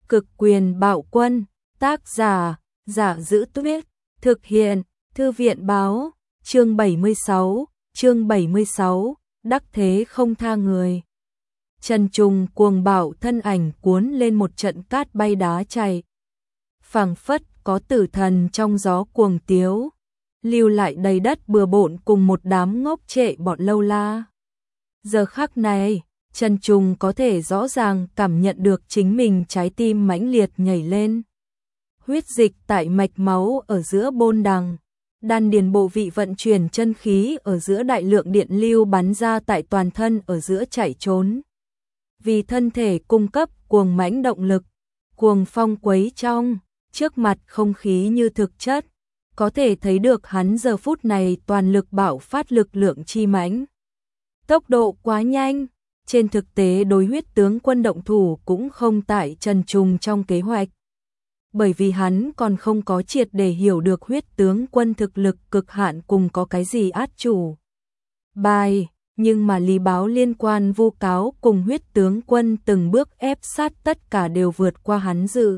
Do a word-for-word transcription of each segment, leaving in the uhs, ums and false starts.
Cực quyền bạo quân, tác giả, Giả Dữ Tuyết, thực hiện, Thư viện báo, chương bảy mươi sáu, chương bảy mươi sáu, đắc thế không tha người. Trần Trùng cuồng bạo thân ảnh cuốn lên một trận cát bay đá chạy. Phảng phất có tử thần trong gió cuồng tiếu, lưu lại đầy đất bừa bộn cùng một đám ngốc trệ bọn lâu la. Giờ khắc này, Trần Trùng có thể rõ ràng cảm nhận được chính mình trái tim mãnh liệt nhảy lên. Huyết dịch tại mạch máu ở giữa bôn đằng, đan điền bộ vị vận chuyển chân khí ở giữa đại lượng điện lưu bắn ra tại toàn thân ở giữa chạy trốn. Vì thân thể cung cấp cuồng mãnh động lực, cuồng phong quấy trong, trước mặt không khí như thực chất, có thể thấy được hắn giờ phút này toàn lực bạo phát lực lượng chi mãnh. Tốc độ quá nhanh, trên thực tế đối huyết tướng quân động thủ cũng không tại Trần Trùng trong kế hoạch. Bởi vì hắn còn không có triệt để hiểu được huyết tướng quân thực lực cực hạn cùng có cái gì át chủ bài, nhưng mà lý báo liên quan vu cáo cùng huyết tướng quân từng bước ép sát tất cả đều vượt qua hắn dự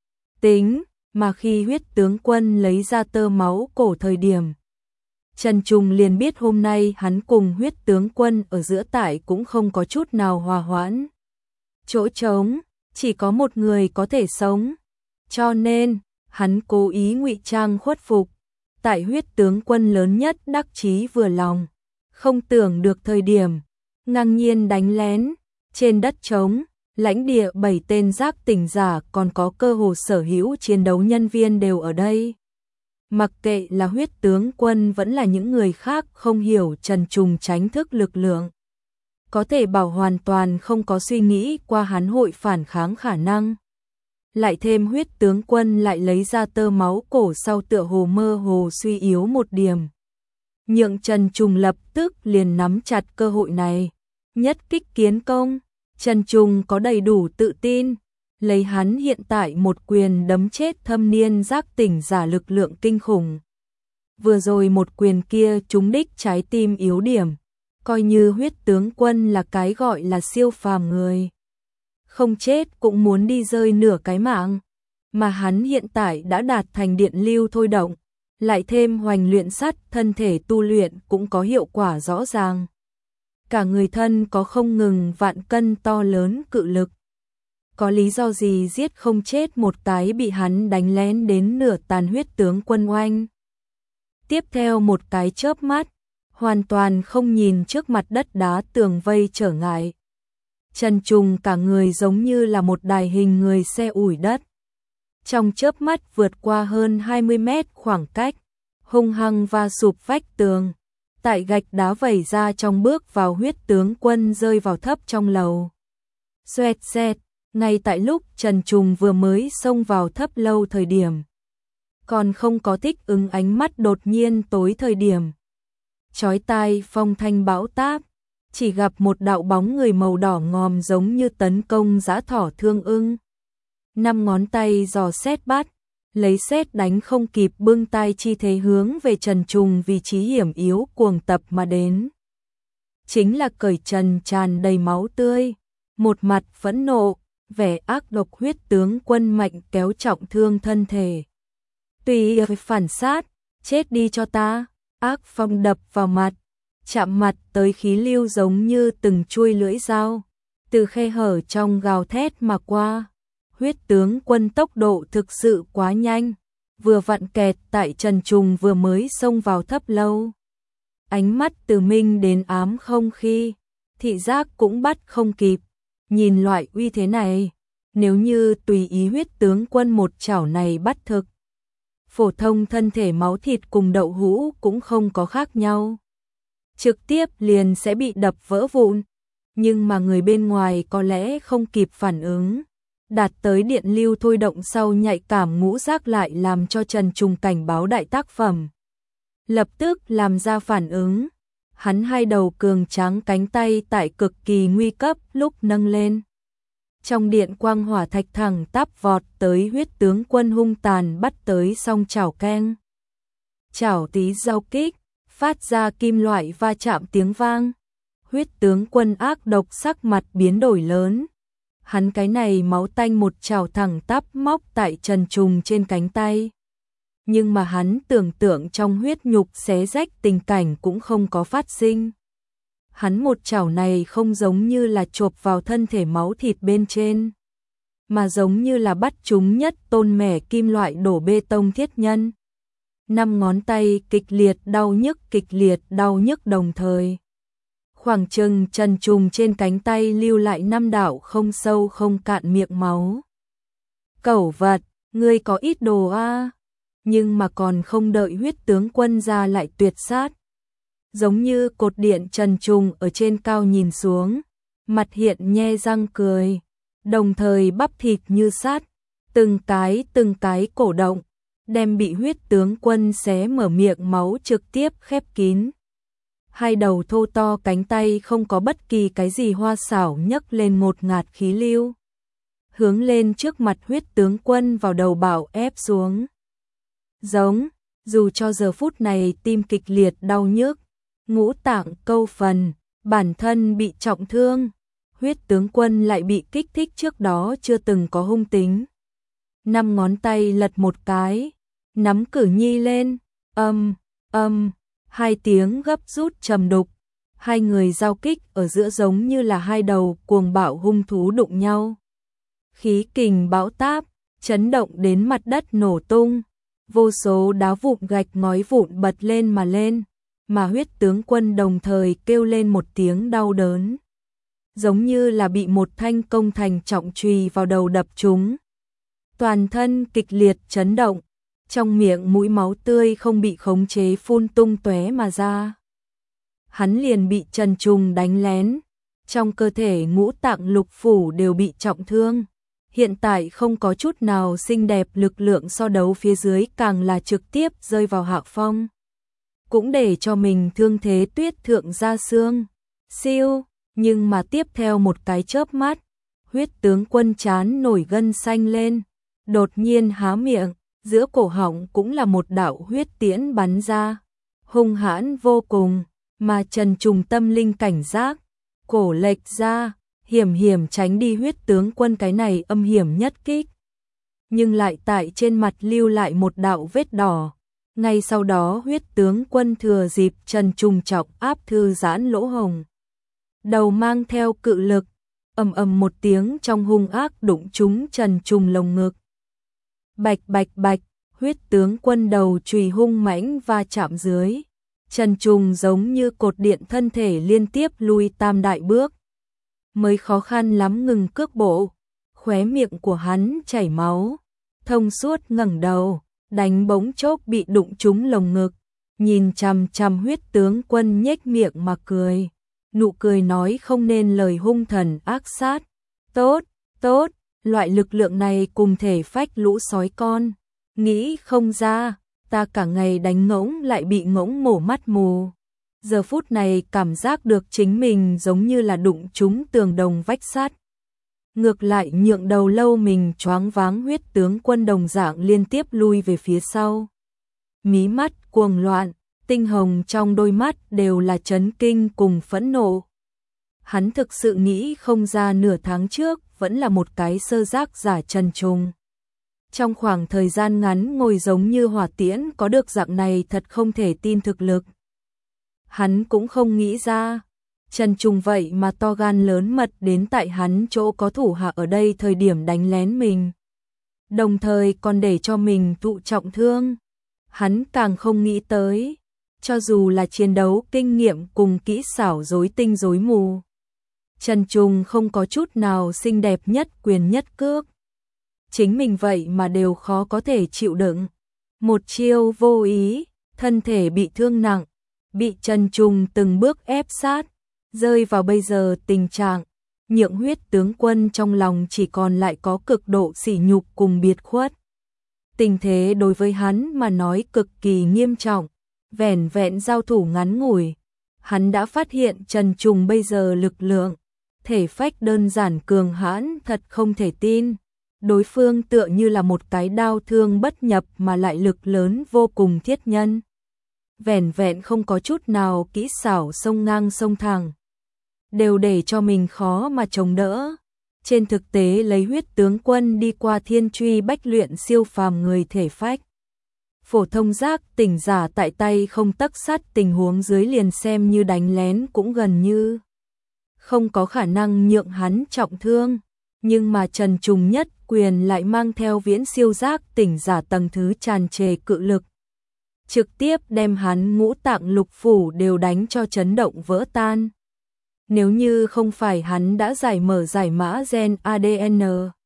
tính, mà khi huyết tướng quân lấy ra tơ máu cổ thời điểm, Trần Trùng liền biết hôm nay hắn cùng huyết tướng quân ở giữa tại cũng không có chút nào hòa hoãn. Chỗ trống, chỉ có một người có thể sống. Cho nên, hắn cố ý ngụy trang khuất phục. Tại huyết tướng quân lớn nhất đắc chí vừa lòng, không tưởng được thời điểm, ngang nhiên đánh lén, trên đất trống, lãnh địa bảy tên giác tỉnh giả còn có cơ hồ sở hữu chiến đấu nhân viên đều ở đây. Mặc kệ là huyết tướng quân vẫn là những người khác không hiểu Trần Trùng tránh thức lực lượng, có thể bảo hoàn toàn không có suy nghĩ qua hắn hội phản kháng khả năng. Lại thêm huyết tướng quân lại lấy ra tơ máu cổ sau tựa hồ mơ hồ suy yếu một điểm. Nhượng Trần Trùng lập tức liền nắm chặt cơ hội này. Nhất kích kiến công, Trần Trùng có đầy đủ tự tin. Lấy hắn hiện tại một quyền đấm chết thâm niên giác tỉnh giả lực lượng kinh khủng. Vừa rồi một quyền kia trúng đích trái tim yếu điểm, coi như huyết tướng quân là cái gọi là siêu phàm người. Không chết cũng muốn đi rơi nửa cái mạng, mà hắn hiện tại đã đạt thành điện lưu thôi động, lại thêm hoành luyện sắt thân thể tu luyện cũng có hiệu quả rõ ràng. Cả người thân có không ngừng vạn cân to lớn cự lực. Có lý do gì giết không chết một cái bị hắn đánh lén đến nửa tàn huyết tướng quân oanh. Tiếp theo một cái chớp mắt, hoàn toàn không nhìn trước mặt đất đá tường vây trở ngại. Trần Trùng cả người giống như là một đài hình người xe ủi đất. Trong chớp mắt vượt qua hơn hai mươi mét khoảng cách, hung hăng va sụp vách tường. Tại gạch đá vẩy ra trong bước vào huyết tướng quân rơi vào thấp trong lầu. Xoẹt xẹt. Ngay tại lúc Trần Trùng vừa mới xông vào thấp lâu thời điểm, còn không có thích ứng ánh mắt đột nhiên tối thời điểm. Chói tai phong thanh bão táp, chỉ gặp một đạo bóng người màu đỏ ngòm giống như tấn công dã thỏ thương ưng. Năm ngón tay giò sét bắt, lấy sét đánh không kịp bưng tay chi thế hướng về Trần Trùng vị trí hiểm yếu cuồng tập mà đến. Chính là cởi trần tràn đầy máu tươi, một mặt phẫn nộ. Vẻ ác độc huyết tướng quân mạnh kéo trọng thương thân thể. Tùy phản sát, chết đi cho ta, ác phong đập vào mặt, chạm mặt tới khí lưu giống như từng chuôi lưỡi dao, từ khe hở trong gào thét mà qua. Huyết tướng quân tốc độ thực sự quá nhanh, vừa vặn kẹt tại Trần Trùng vừa mới xông vào thấp lâu. Ánh mắt từ minh đến ám không khi, thị giác cũng bắt không kịp. Nhìn loại uy thế này, nếu như tùy ý huyết tướng quân một chảo này bắt thực, phổ thông thân thể máu thịt cùng đậu hũ cũng không có khác nhau. Trực tiếp liền sẽ bị đập vỡ vụn, nhưng mà người bên ngoài có lẽ không kịp phản ứng. Đạt tới điện lưu thôi động sau nhạy cảm ngũ giác lại làm cho Trần Trùng cảnh báo đại tác phẩm. Lập tức làm ra phản ứng. Hắn hai đầu cường tráng cánh tay tại cực kỳ nguy cấp lúc nâng lên. Trong điện quang hỏa thạch thẳng tắp vọt tới huyết tướng quân hung tàn bắt tới song chảo keng. Chảo tí giao kích, phát ra kim loại va chạm tiếng vang. Huyết tướng quân ác độc sắc mặt biến đổi lớn. Hắn cái này máu tanh một chảo thẳng tắp móc tại Trần Trùng trên cánh tay. Nhưng mà hắn tưởng tượng trong huyết nhục xé rách tình cảnh cũng không có phát sinh. Hắn một chảo này không giống như là chộp vào thân thể máu thịt bên trên, mà giống như là bắt chúng nhất tôn mẻ kim loại đổ bê tông thiết nhân. Năm ngón tay kịch liệt đau nhức kịch liệt đau nhức đồng thời. Khoảng chừng Trần Trùng trên cánh tay lưu lại năm đạo không sâu không cạn miệng máu. Cẩu vật, ngươi có ít đồ a. Nhưng mà còn không đợi huyết tướng quân ra lại tuyệt sát. Giống như cột điện Trần Trùng ở trên cao nhìn xuống, mặt hiện nhe răng cười, đồng thời bắp thịt như sát, từng cái từng cái cổ động, đem bị huyết tướng quân xé mở miệng máu trực tiếp khép kín. Hai đầu thô to cánh tay không có bất kỳ cái gì hoa xảo nhấc lên ngột ngạt khí lưu, hướng lên trước mặt huyết tướng quân vào đầu bảo ép xuống. Giống, dù cho giờ phút này tim kịch liệt đau nhức, ngũ tạng câu phần, bản thân bị trọng thương, huyết tướng quân lại bị kích thích trước đó chưa từng có hung tính. Năm ngón tay lật một cái, nắm cử nhi lên, âm, âm, hai tiếng gấp rút trầm đục, hai người giao kích ở giữa giống như là hai đầu cuồng bạo hung thú đụng nhau. Khí kình bão táp, chấn động đến mặt đất nổ tung, vô số đá vụn gạch ngói vụn bật lên mà lên, mà huyết tướng quân đồng thời kêu lên một tiếng đau đớn. Giống như là bị một thanh công thành trọng chùy vào đầu đập trúng. Toàn thân kịch liệt chấn động, trong miệng mũi máu tươi không bị khống chế phun tung tóe mà ra. Hắn liền bị Trần Trùng đánh lén, trong cơ thể ngũ tạng lục phủ đều bị trọng thương. Hiện tại không có chút nào xinh đẹp, lực lượng so đấu phía dưới càng là trực tiếp rơi vào hạ phong. Cũng để cho mình thương thế tuyết thượng ra xương. Siêu, nhưng mà tiếp theo một cái chớp mắt, huyết tướng quân chán nổi gân xanh lên, đột nhiên há miệng, giữa cổ họng cũng là một đạo huyết tiễn bắn ra, hung hãn vô cùng, mà Trần Trùng tâm linh cảnh giác, cổ lệch ra, hiểm hiểm tránh đi huyết tướng quân cái này âm hiểm nhất kích. Nhưng lại tại trên mặt lưu lại một đạo vết đỏ. Ngay sau đó huyết tướng quân thừa dịp Trần Trùng chọc áp thư giãn lỗ hồng. Đầu mang theo cự lực, ầm ầm một tiếng trong hung ác đụng trúng Trần Trùng lồng ngực. Bạch bạch bạch, huyết tướng quân đầu chùy hung mãnh va chạm dưới. Trần Trùng giống như cột điện thân thể liên tiếp lui tam đại bước. Mới khó khăn lắm ngừng cước bộ, khóe miệng của hắn chảy máu, thông suốt ngẩng đầu, đánh bỗng chốc bị đụng trúng lồng ngực, nhìn chằm chằm huyết tướng quân nhếch miệng mà cười, nụ cười nói không nên lời hung thần ác sát. Tốt, tốt, loại lực lượng này cùng thể phách lũ sói con, nghĩ không ra, ta cả ngày đánh ngỗng lại bị ngỗng mổ mắt mù. Giờ phút này cảm giác được chính mình giống như là đụng trúng tường đồng vách sắt. Ngược lại nhượng đầu lâu mình choáng váng, huyết tướng quân đồng dạng liên tiếp lui về phía sau. Mí mắt cuồng loạn, tinh hồng trong đôi mắt đều là chấn kinh cùng phẫn nộ. Hắn thực sự nghĩ không ra nửa tháng trước vẫn là một cái sơ giác giả Trần Trùng. Trong khoảng thời gian ngắn ngồi giống như hỏa tiễn có được dạng này thật không thể tin thực lực. Hắn cũng không nghĩ ra, Trần Trùng vậy mà to gan lớn mật đến tại hắn chỗ có thủ hạ ở đây thời điểm đánh lén mình. Đồng thời còn để cho mình thụ trọng thương. Hắn càng không nghĩ tới, cho dù là chiến đấu kinh nghiệm cùng kỹ xảo rối tinh rối mù, Trần Trùng không có chút nào xinh đẹp nhất quyền nhất cước. Chính mình vậy mà đều khó có thể chịu đựng. Một chiêu vô ý, thân thể bị thương nặng, bị Trần Trùng từng bước ép sát, rơi vào bây giờ tình trạng, nhượng huyết tướng quân trong lòng chỉ còn lại có cực độ sỉ nhục cùng biệt khuất. Tình thế đối với hắn mà nói cực kỳ nghiêm trọng, vẻn vẹn giao thủ ngắn ngủi, hắn đã phát hiện Trần Trùng bây giờ lực lượng, thể phách đơn giản cường hãn thật không thể tin. Đối phương tựa như là một cái đao thương bất nhập mà lại lực lớn vô cùng thiết nhân. Vẻn vẹn không có chút nào kỹ xảo xông ngang xông thẳng, đều để cho mình khó mà chống đỡ. Trên thực tế lấy huyết tướng quân đi qua thiên truy bách luyện siêu phàm người thể phách. Phổ thông giác tỉnh giả tại tay không tấc sắt tình huống dưới liền xem như đánh lén cũng gần như không có khả năng nhượng hắn trọng thương. Nhưng mà Trần Trùng nhất quyền lại mang theo viễn siêu giác tỉnh giả tầng thứ tràn trề cự lực. Trực tiếp đem hắn ngũ tạng lục phủ đều đánh cho chấn động vỡ tan. Nếu như không phải hắn đã giải mở giải mã gen a đê en,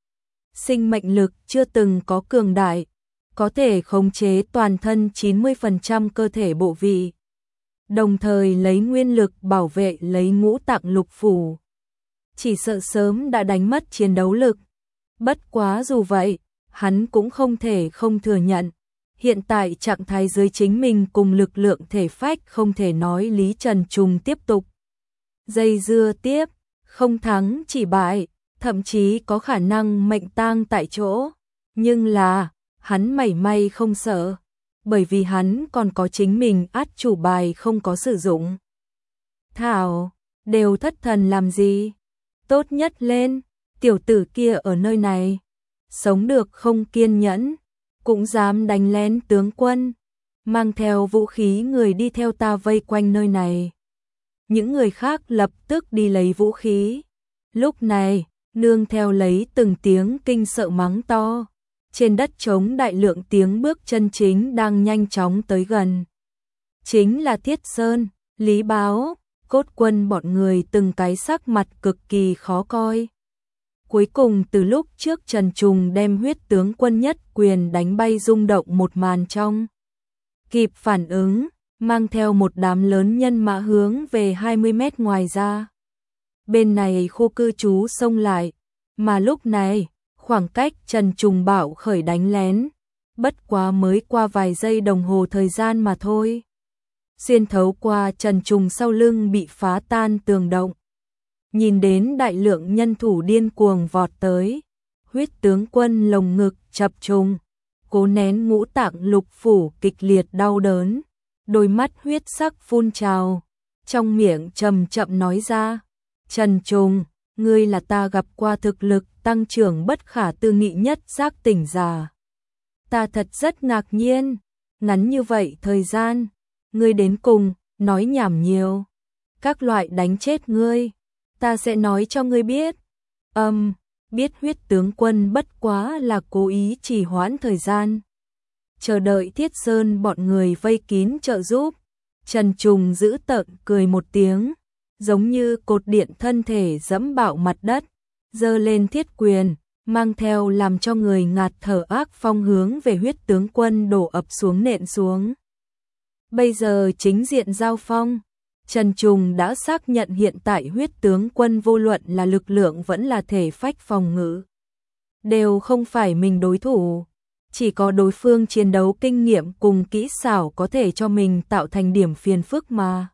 sinh mệnh lực chưa từng có cường đại, có thể khống chế toàn thân chín mươi phần trăm cơ thể bộ vị, đồng thời lấy nguyên lực bảo vệ lấy ngũ tạng lục phủ, chỉ sợ sớm đã đánh mất chiến đấu lực. Bất quá dù vậy, hắn cũng không thể không thừa nhận, hiện tại trạng thái dưới chính mình cùng lực lượng thể phách không thể nói Lý Trần Trùng tiếp tục dây dưa tiếp, không thắng chỉ bại, thậm chí có khả năng mệnh tang tại chỗ. Nhưng là, hắn mảy may không sợ, bởi vì hắn còn có chính mình át chủ bài không có sử dụng. Thảo, đều thất thần làm gì? Tốt nhất lên, tiểu tử kia ở nơi này, sống được không kiên nhẫn, cũng dám đánh lén tướng quân, mang theo vũ khí người đi theo ta vây quanh nơi này. Những người khác lập tức đi lấy vũ khí. Lúc này, nương theo lấy từng tiếng kinh sợ mắng to, trên đất trống đại lượng tiếng bước chân chính đang nhanh chóng tới gần. Chính là Thiết Sơn, Lý Báo, Cốt Quân bọn người từng cái sắc mặt cực kỳ khó coi. Cuối cùng từ lúc trước Trần Trùng đem huyết tướng quân nhất quyền đánh bay rung động một màn trong, kịp phản ứng, mang theo một đám lớn nhân mã hướng về hai mươi mét ngoài ra. Bên này khu cư trú xông lại, mà lúc này, khoảng cách Trần Trùng bảo khởi đánh lén, bất quá mới qua vài giây đồng hồ thời gian mà thôi. Xuyên thấu qua Trần Trùng sau lưng bị phá tan tường động. Nhìn đến đại lượng nhân thủ điên cuồng vọt tới, huyết tướng quân lồng ngực chập trùng, cố nén ngũ tạng lục phủ kịch liệt đau đớn, đôi mắt huyết sắc phun trào, trong miệng chậm chậm nói ra, Trần Trùng, ngươi là ta gặp qua thực lực tăng trưởng bất khả tư nghị nhất giác tỉnh giả. Ta thật rất ngạc nhiên, ngắn như vậy thời gian, ngươi đến cùng, nói nhảm nhiều, các loại đánh chết ngươi, ta sẽ nói cho ngươi biết. Âm, um, biết huyết tướng quân bất quá là cố ý trì hoãn thời gian, chờ đợi Thiết Sơn bọn người vây kín trợ giúp. Trần Trùng giữ tợn cười một tiếng, giống như cột điện thân thể dẫm bạo mặt đất, giơ lên thiết quyền, mang theo làm cho người ngạt thở ác phong hướng về huyết tướng quân đổ ập xuống nện xuống. Bây giờ chính diện giao phong, Trần Trùng đã xác nhận hiện tại huyết tướng quân vô luận là lực lượng vẫn là thể phách phòng ngự, đều không phải mình đối thủ. Chỉ có đối phương chiến đấu kinh nghiệm cùng kỹ xảo có thể cho mình tạo thành điểm phiền phức mà.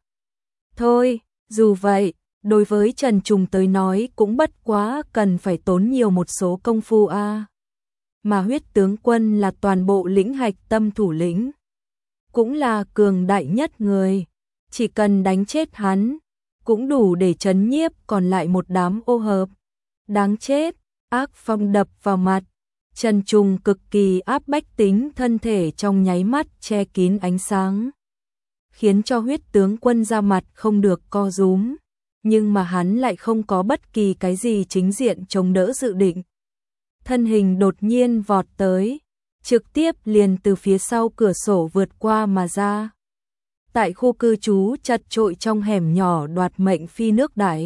Thôi, dù vậy, đối với Trần Trùng tới nói cũng bất quá cần phải tốn nhiều một số công phu a. À. Mà huyết tướng quân là toàn bộ lĩnh hạch tâm thủ lĩnh, cũng là cường đại nhất người, chỉ cần đánh chết hắn, cũng đủ để trấn nhiếp còn lại một đám ô hợp. Đáng chết, ác phong đập vào mặt. Trần Trùng cực kỳ áp bách tính thân thể trong nháy mắt che kín ánh sáng, khiến cho huyết tướng quân ra mặt không được co rúm, nhưng mà hắn lại không có bất kỳ cái gì chính diện chống đỡ dự định. Thân hình đột nhiên vọt tới, trực tiếp liền từ phía sau cửa sổ vượt qua mà ra. Tại khu cư trú chật chội trong hẻm nhỏ đoạt mệnh phi nước đại,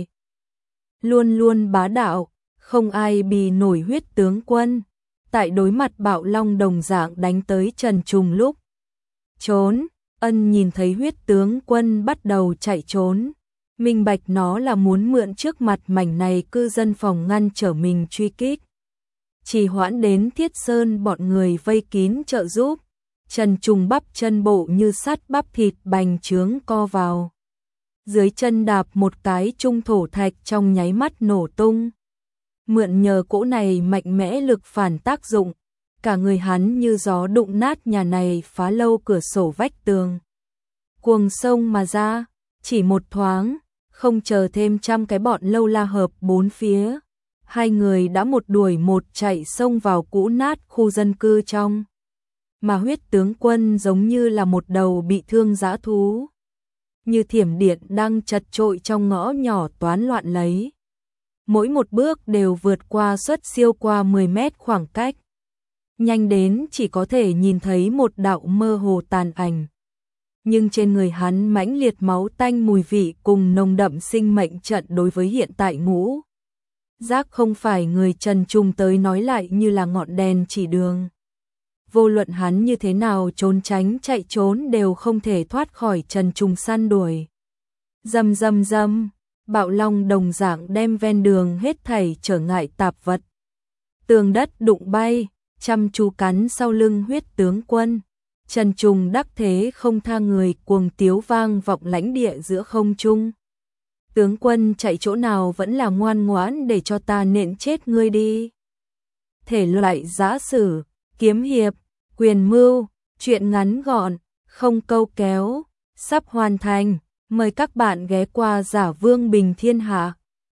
luôn luôn bá đạo, không ai bì nổi huyết tướng quân. Tại đối mặt bạo long đồng dạng đánh tới Trần Trùng lúc trốn, Ân nhìn thấy huyết tướng quân bắt đầu chạy trốn, minh bạch nó là muốn mượn trước mặt mảnh này cư dân phòng ngăn trở mình truy kích. Chỉ hoãn đến Thiết Sơn bọn người vây kín trợ giúp, Trần Trùng bắp chân bộ như sắt bắp thịt bành trướng co vào. Dưới chân đạp một cái trung thổ thạch trong nháy mắt nổ tung. Mượn nhờ cỗ này mạnh mẽ lực phản tác dụng, cả người hắn như gió đụng nát nhà này phá lâu cửa sổ vách tường. Cuồng sông mà ra, chỉ một thoáng, không chờ thêm trăm cái bọn lâu la hợp bốn phía, hai người đã một đuổi một chạy xông vào cũ nát khu dân cư trong. Mà Huyết tướng quân giống như là một đầu bị thương dã thú, như thiểm điện đang chật trội trong ngõ nhỏ toán loạn lấy. Mỗi một bước đều vượt qua suất siêu qua mười mét khoảng cách. Nhanh đến chỉ có thể nhìn thấy một đạo mơ hồ tàn ảnh. Nhưng trên người hắn mãnh liệt máu tanh mùi vị cùng nồng đậm sinh mệnh trận đối với hiện tại ngũ giác không phải người Trần Trùng tới nói lại như là ngọn đèn chỉ đường. Vô luận hắn như thế nào trốn tránh chạy trốn đều không thể thoát khỏi Trần Trùng săn đuổi. Rầm rầm rầm, bạo long đồng dạng đem ven đường hết thảy trở ngại tạp vật. Tường đất đụng bay, chăm chú cắn sau lưng Huyết tướng quân. Trần Trùng đắc thế không tha người, cuồng tiếu vang vọng lãnh địa giữa không trung. Tướng quân chạy chỗ nào vẫn là ngoan ngoãn, để cho ta nện chết ngươi đi. Thể loại giã sử, kiếm hiệp, quyền mưu, truyện ngắn gọn, không câu kéo, sắp hoàn thành. Mời các bạn ghé qua Giả Vương Bình Thiên Hạ.